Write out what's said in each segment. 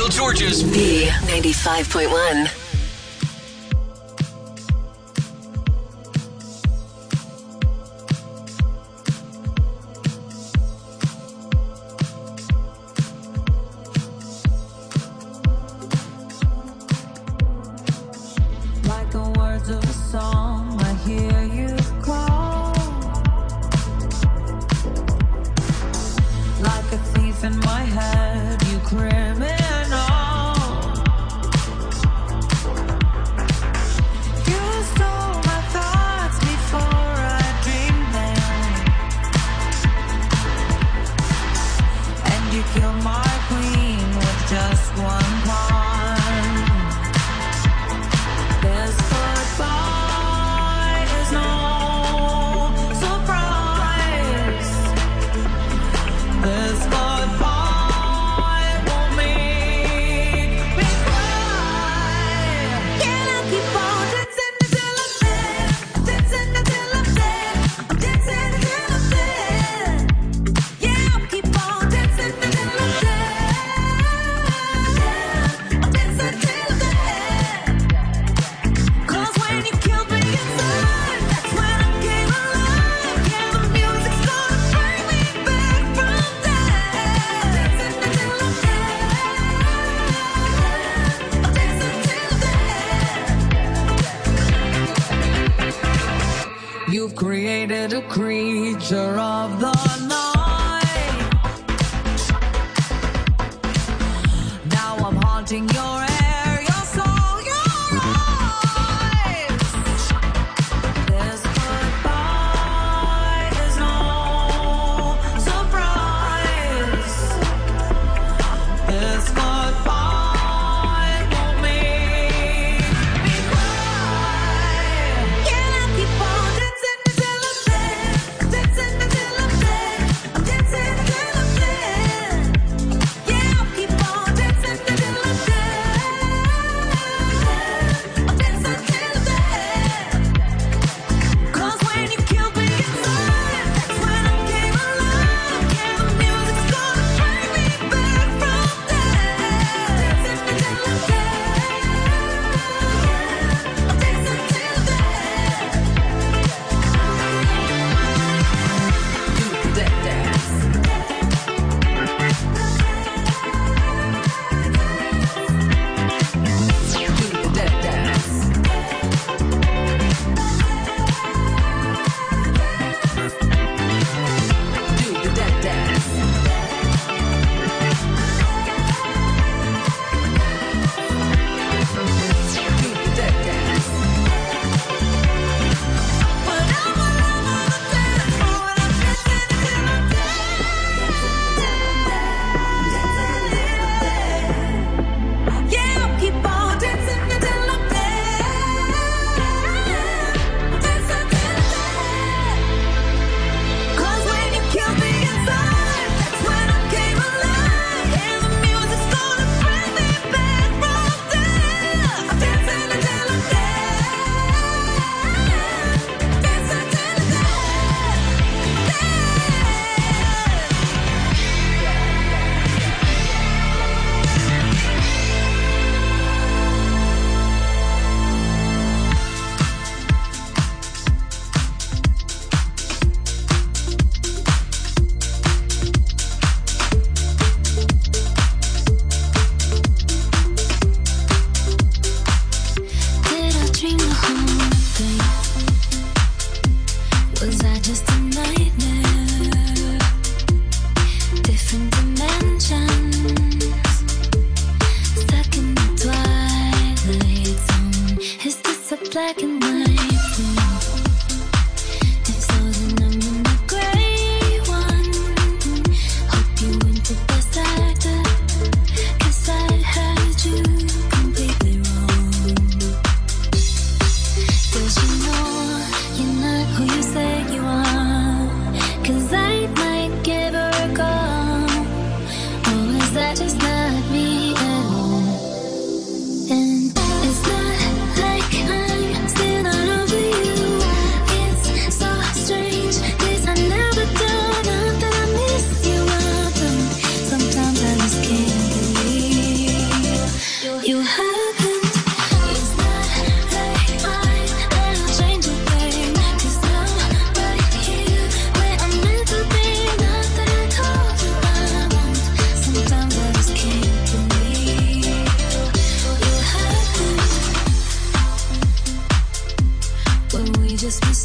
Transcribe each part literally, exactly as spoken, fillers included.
Georgia's B ninety-five point one. Like the words of a song, I hear you call. Like a thief in my head, you criminal. You stole my thoughts before I dreamed them. And you killed my queen with just one pawn. This goodbye is no surprise. This goodbye won't make me cry. Can I keep on dancing until I'm dead? Dancing until I'm dead. I'm dancing until I'm dead. Yeah, I'll keep on dancing until I'm dead. I'm dancing till I'm dead. 'Cause when you killed me inside, that's when I came alive. Yeah, the music's gonna bring me back from death. Dancing until I'm dead. I'm dancing till I'm dead. You've created a creature of the night. Now I'm haunting your air, your soul, your eyes. This goodbye is no surprise. This goodbye won't make me cry. Can I keep on dancing until I'm dead? Dancing until I'm dead. I'm dancing until I'm dead. Yeah, I'll keep on dancing until I'm dead.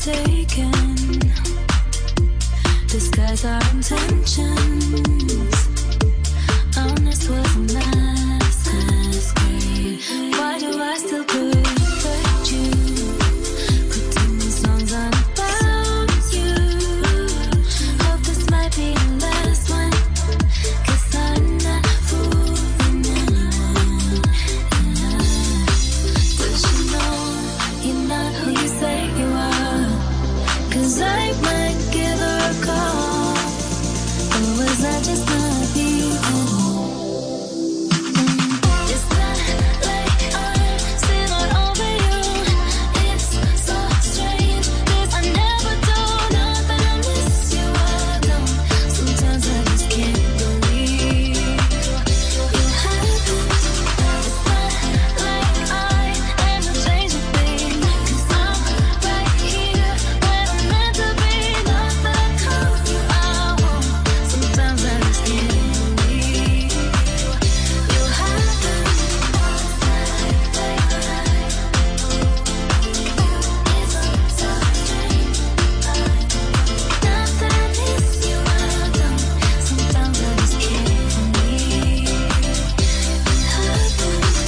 mistaken. Disguise our intentions. Honest was a masquerade. Why do I still protect you? Putting these songs on about you. Hope this might be the last one. Cause I'm not fooling anyone. Does she know you're not who you say you are? Cause I might give her a call. Or was that just not even? It's not like I'm still not over you. It's so strange, cause I never do. Not that I miss you, I don't. Sometimes I just can't believe you happen. It's not like I am a change of thing. Cause I'm right here where I'm meant to be. Not that I call you, I won't. Sometimes I just can't believe you happen. It's so strange. Not that I miss you, I don't. Sometimes I just can't believe it happened.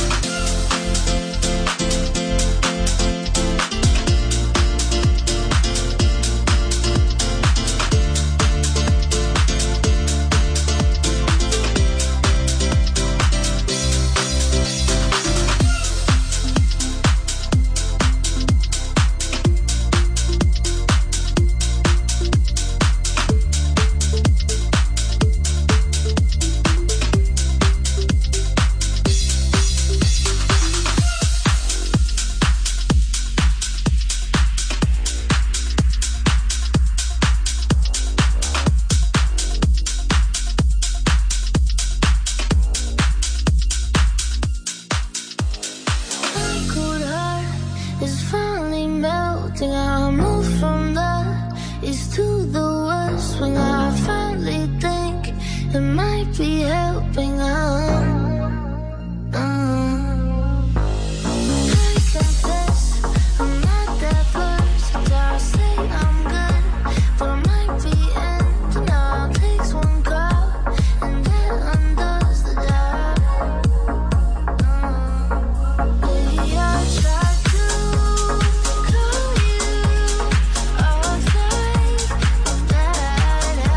My cold heart is finally melting. I move from the east to the west. When I finally think it might be helping out. I confess I'm not that person. I say I'm good, but I might be ending. All takes one call and that undoes the job. Maybe I tried to call you off the that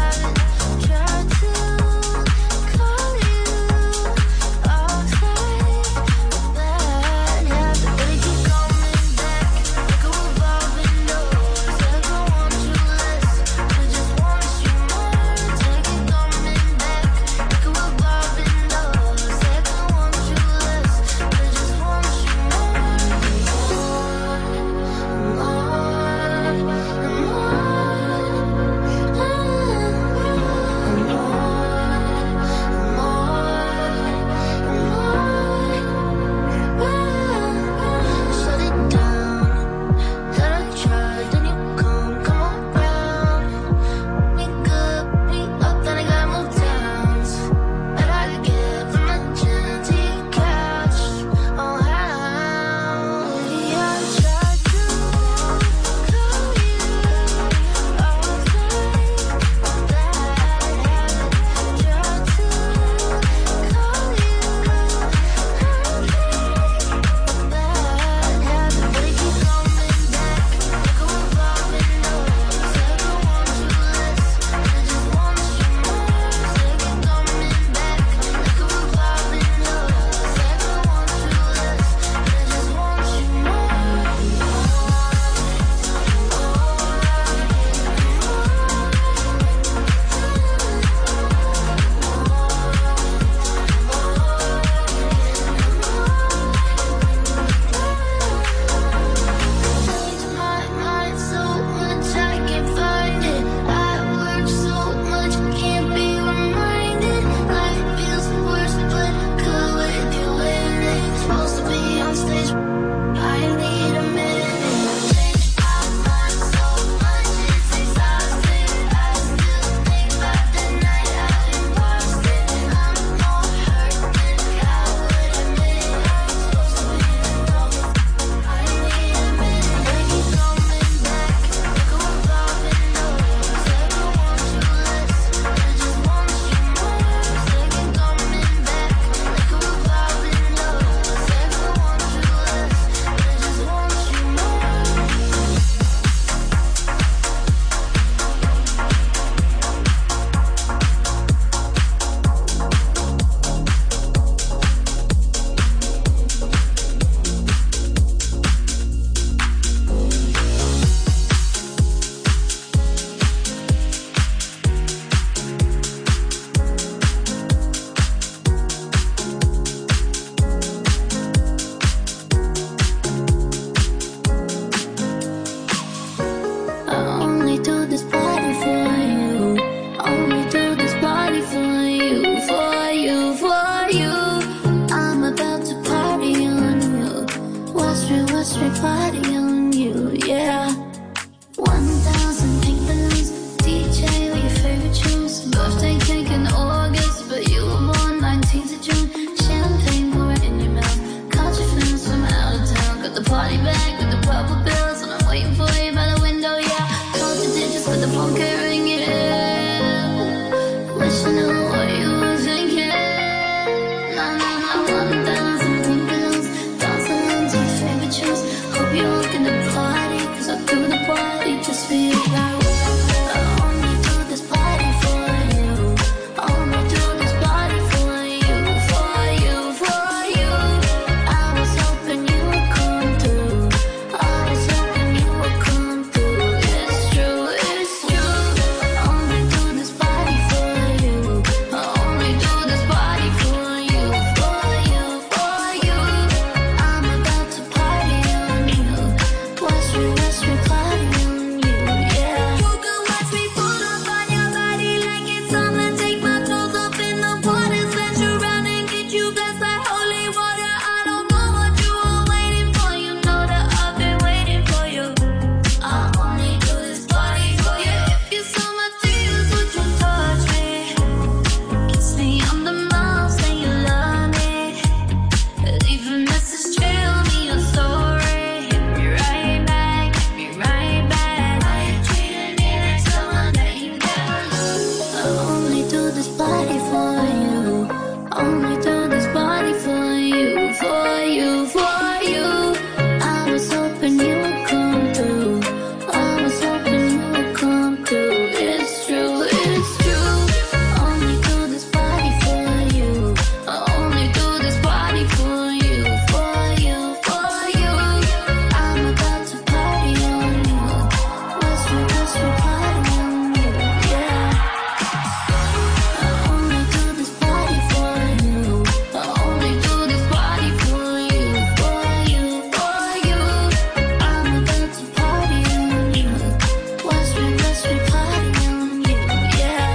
for you like I only do this party for you. Only do this party for you, for you, for you. I was hoping you would come through. I was hoping you would come through. It's true, it's true. Only do this party for you. I only do this party for you, for you, for you. I'm about to party on you. Watch me, watch me party on you, yeah. You can watch me pull up on your body like it's summer. Take my clothes off in the water, splash you around and get you blessed like holy water. I don't know what you were waiting for. You know that I've been waiting for you. I only do this party for you. If you saw my tears, would you touch me? Kiss me on the mouth, say you love me. Leave a message, tell me your story. Hit me right back, hit me right back. I ain't treating me like someone that you never lose. I only do this party for you. Only do this party for you, for you, for you. I was hoping you would come through. I was hoping you would come through. It's true, it's true. Only do this party for you. I only do this party for you, for you, for you. I'm about to party on you. Watch me, watch me party on you, yeah. I only do this party for you. I only do this party for you, for you, for you. I'm about to party on you. Watch me, watch me party on you, yeah.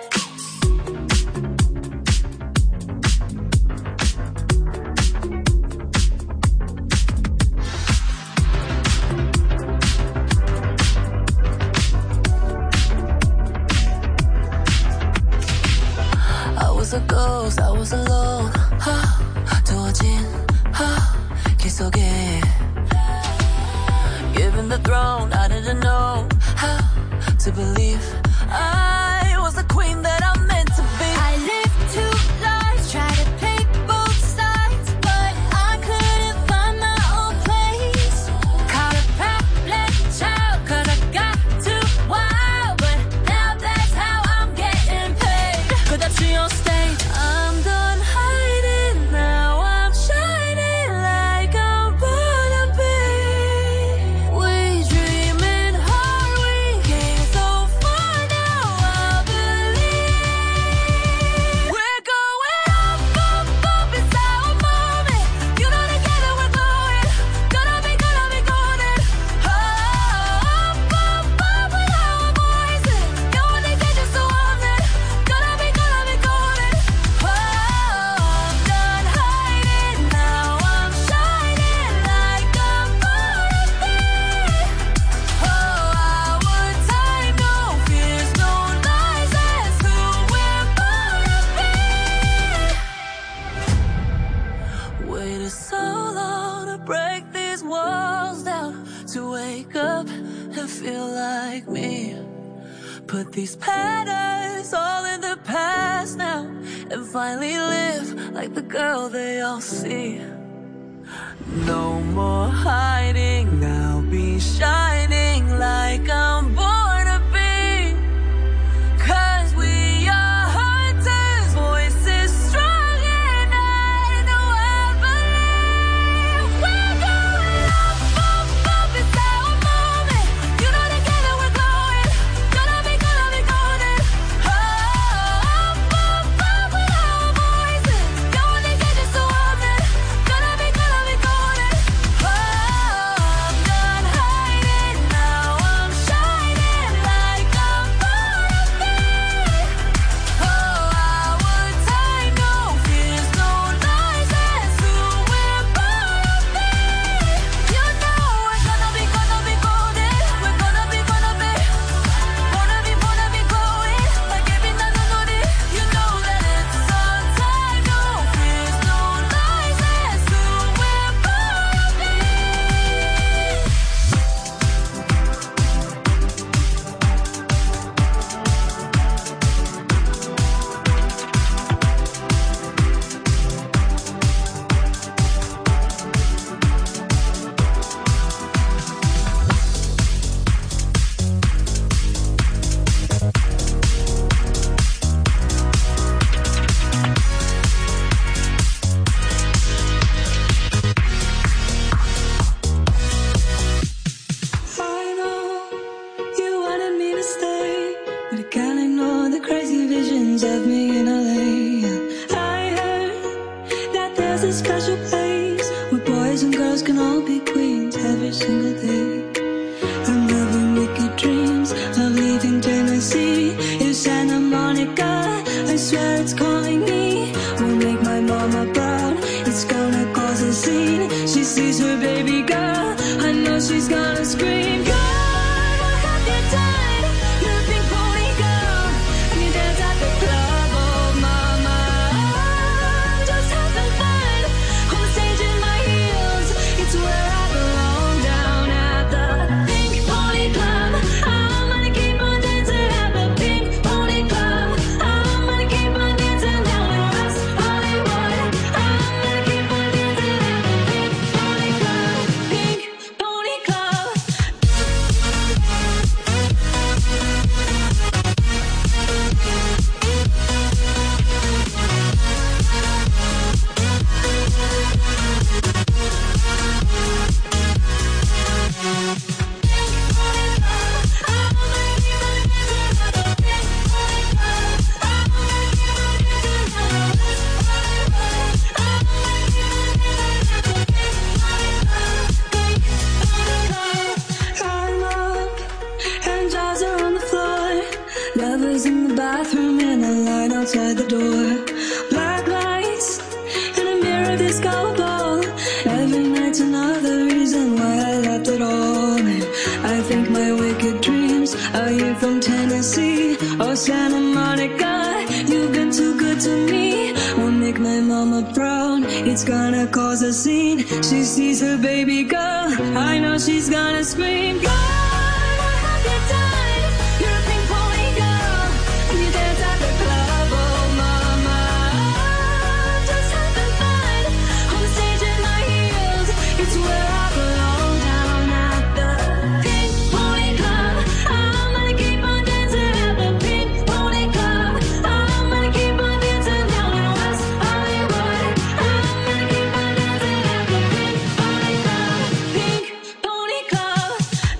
I was a ghost, I was alone. 하, 두어진 하, 길 속에 given the throne, I didn't know how to believe I was the queen that I'm meant to be. I lived two lives, tried to pick both sides, but I couldn't find my own place. Caught a problem child, 'cause I got too wild, but now that's how I'm getting paid. 끝없이 on stage, I'm done hiding. Now I'm shining like I'm born to be. We dreaming hard, we came so far, now I believe. We're going up, up, up, it's our moment. You know together we're glowing. Gonna be, gonna be golden. Oh, up, up, up with our voices. You only get just so often. Gonna be, gonna be golden. Oh, I'm done hiding. Now I'm shining like I'm born to be. Oh, our time, no fears, no lies. That's who we're born to be. Waited so long to break these walls down, to wake up and feel like me. Put these patterns all in the past now, and finally live like the girl they all see. No more hiding, now be shining like I'm born to be. 'Cause we are hunters, voices strong, and I know I believe. We're going up, up, up, it's our moment. You know together we're glowing. Gonna be, gonna be golden. Oh, up, up, up with our voices. You only get just so often. Gonna be, gonna be golden. Oh, I'm done hiding. is a special place where boys and girls can all be queens every single day. I'm having wicked dreams of leaving Tennessee. It's Santa Monica, I swear it's calling me. Won't make my mama proud, it's gonna cause a scene. She sees her baby girl, I know she's gonna scream. God, what have you done? You're a pink pony girl, and you dance at the club. Oh mama, I'm just having fun on the stage in my heels. It's where I belong, down at the Pink Pony Club. I'm gonna keep on dancing at the Pink Pony Club. I'm gonna keep on dancing down in West Hollywood. I'm gonna keep on dancing at the Pink Pony Club. Pink Pony Club. I'm up and jaws are on the floor. Lovers in the bathroom and a line outside the door. Black lights and a mirror disco ball. Every night's another reason why I left it all. And I think my wicked dreams are you from Tennessee or Santa Monica. You've been too good to me. Won't make my mama proud, it's gonna cause a scene. She sees her baby girl, I know she's gonna scream. God, what have you done? You're a pink pony girl, and you dance at the club. Oh mama, I'm just having fun on the stage in my heels. It's where I belong, down at the Pink Pony Club. I'm gonna keep on dancing at the Pink Pony Club. I'm gonna keep on dancing down in West Hollywood. I'm gonna keep on dancing at the Pink Pony Club. Pink Pony Club.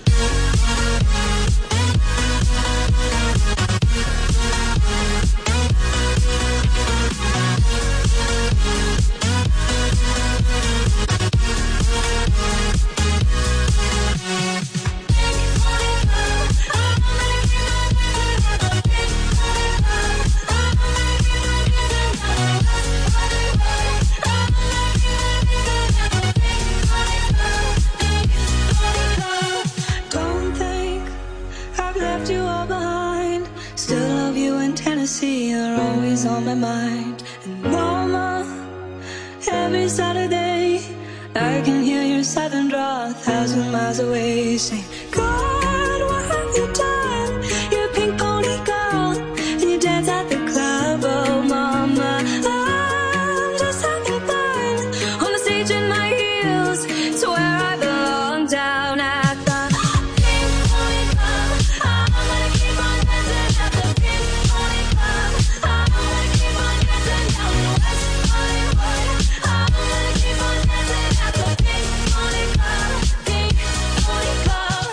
Don't think I've left you all behind. Still love you in Tennessee, you're always on my mind. And mama, every Saturday I can hear your southern draw a thousand miles away. Saying, God, what have you done? You're a pink pony girl, and you dance at the club. Oh mama, I'm just having fun on the stage in my heels. It's where I belong, down at the Pink Pony Club. I'm gonna keep on dancing at the Pink Pony Club. I'm gonna keep on dancing down in West Hollywood. I'm gonna keep on dancing at the Pink Pony Club. Pink Pony Club.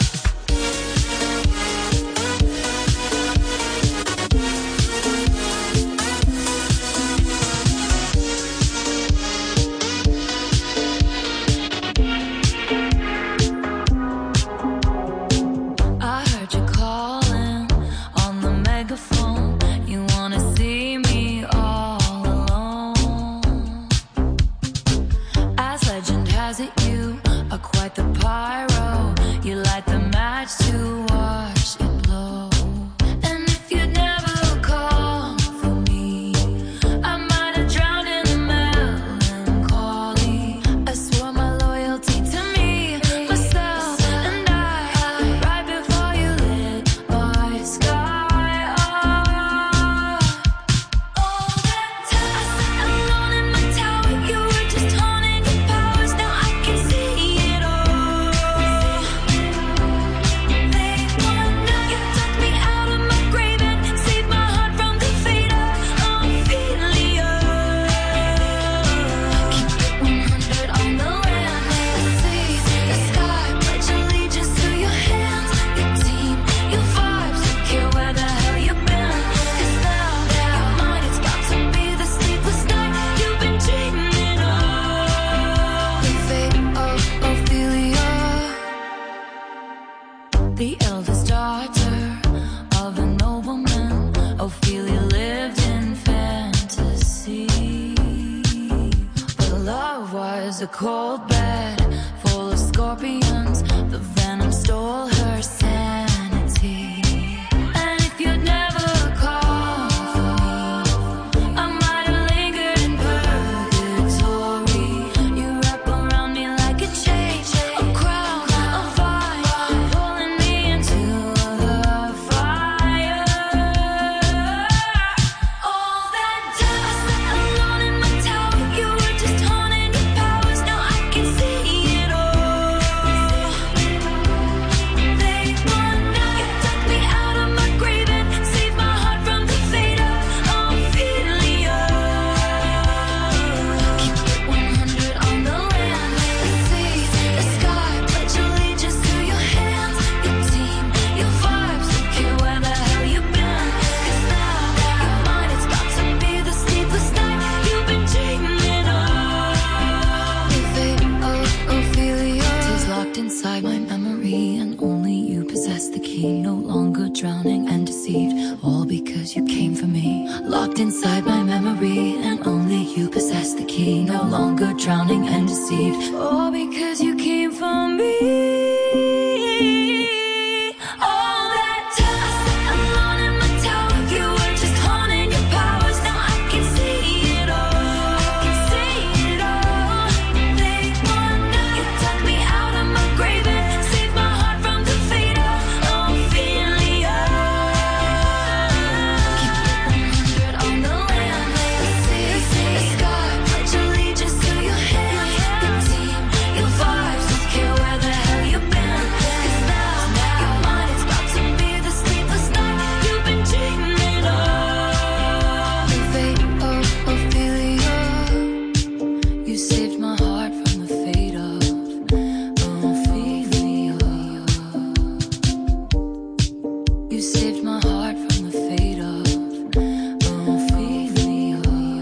I heard you calling on the megaphone. You wanna see me all alone. As legend has it, you are quite the pyro. You light the match to watch it blow. And if you'd never call for me, I might have drowned in the melancholy. I swore my loyalty to me, myself, and I. Right before you lit my sky up. All that time I sat alone in my tower, you were just haunting your powers. Now I can see it all. was a cold bed full of scorpions. The venom stole her sanity. And if you'd never called for me, I might have lingered in purgatory. You wrap around me like a chain, a crown, a vine, pulling me into the fire. All that dust, alone in my tower, you were just haunting your powers. Now I can see it all. They want now, you took me out of my grave and saved my heart from the fate of Ophelia. Keep it one hundred on the land, the sea, the sky, pledge allegiance to your hands, your team, your vibes, don't care where the hell you've been. 'Cause now your mind is about to be the sleepless night you've been dreaming of. The fate of Ophelia is locked inside my memory, and only you possess the key. No longer drowning and deceived, all because you came for me. Locked inside my memory, and only you possess the key. No longer drowning and deceived, all because you came for me. All that dust, alone in my tower, you were just haunting your powers. Now I can see it all. I can see it all. They want now, you took me out of my grave and saved my heart from the fate of Ophelia. Keep it one hundred on the land, the sea, the sky, pledge allegiance to your hands, your team, your vibes, don't care where the hell you've been. 'Cause now your mind is about to be the sleepless night you've been dreaming of. The fate of Ophelia, you saved my heart from the fate of Ophelia. You saved my heart from the fate of Ophelia.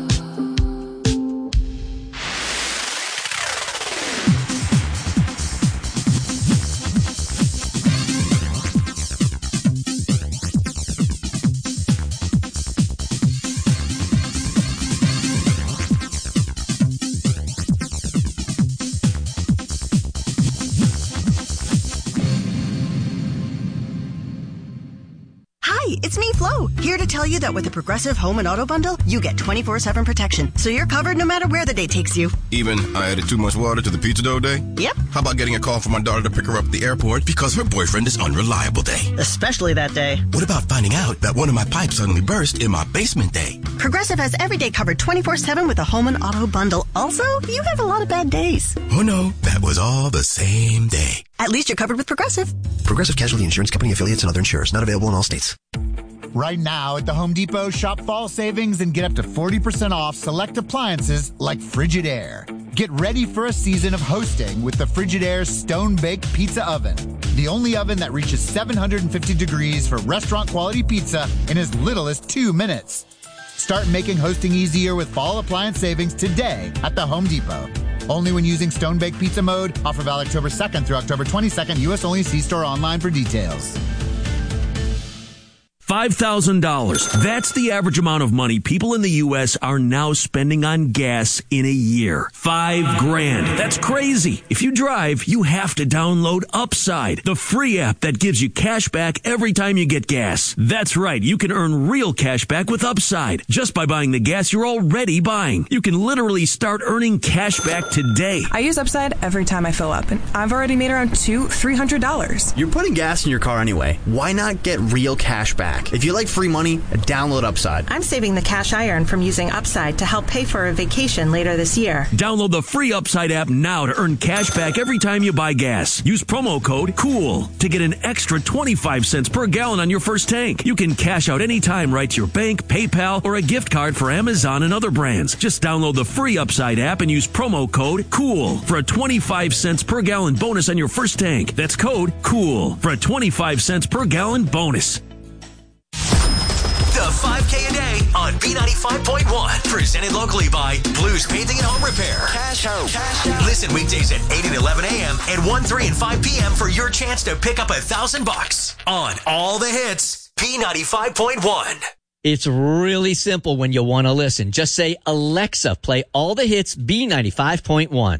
Hi, it's me, Flo, here to tell you that with the Progressive Home and Auto Bundle, you get twenty-four seven protection, so you're covered no matter where the day takes you. Even I added too much water to the pizza dough day? Yep, How about getting a call from my daughter to pick her up at the airport because her boyfriend is unreliable day? especially that day. What about finding out that one of my pipes suddenly burst in my basement day? Progressive has every day covered twenty-four seven with the Home and Auto Bundle. Also, you have a lot of bad days. Oh no, that was all the same day. At least you're covered with Progressive. Progressive Casualty Insurance Company affiliates and other insurers. Not available in all states. Right now at the Home Depot, shop fall savings and get up to forty percent off select appliances like Frigidaire. Get ready for a season of hosting with the Frigidaire Stone Baked Pizza Oven. The only oven that reaches seven hundred fifty degrees for restaurant quality pizza in as little as two minutes. Start making hosting easier with fall appliance savings today at the Home Depot. Only when using Stone Baked Pizza mode. Offer valid October second through October twenty-second. U S only. See store online for details. five thousand dollars. That's the average amount of money people in the U S are now spending on gas in a year. Five grand. That's crazy. If you drive, you have to download Upside, the free app that gives you cash back every time you get gas. That's right. You can earn real cash back with Upside just by buying the gas you're already buying. You can literally start earning cash back today. I use Upside every time I fill up, and I've already made around two, three hundred dollars. You're putting gas in your car anyway. Why not get real cash back? If you like free money, download Upside. I'm saving the cash I earn from using Upside to help pay for a vacation later this year. Download the free Upside app now to earn cash back every time you buy gas. Use promo code COOL to get an extra twenty-five cents per gallon on your first tank. You can cash out anytime right to your bank, PayPal, or a gift card for Amazon and other brands. Just download the free Upside app and use promo code COOL for a twenty-five cents per gallon bonus on your first tank. That's code COOL for a twenty-five cents per gallon bonus. The five K a day on B ninety-five point one. Presented locally by Blues Painting and Home Repair. Cash out. Cash out. Listen weekdays at eight and eleven a.m. and one, three, and five p.m. for your chance to pick up a thousand bucks on all the hits. B ninety-five point one. It's really simple when you want to listen. Just say, Alexa, play all the hits B ninety-five point one.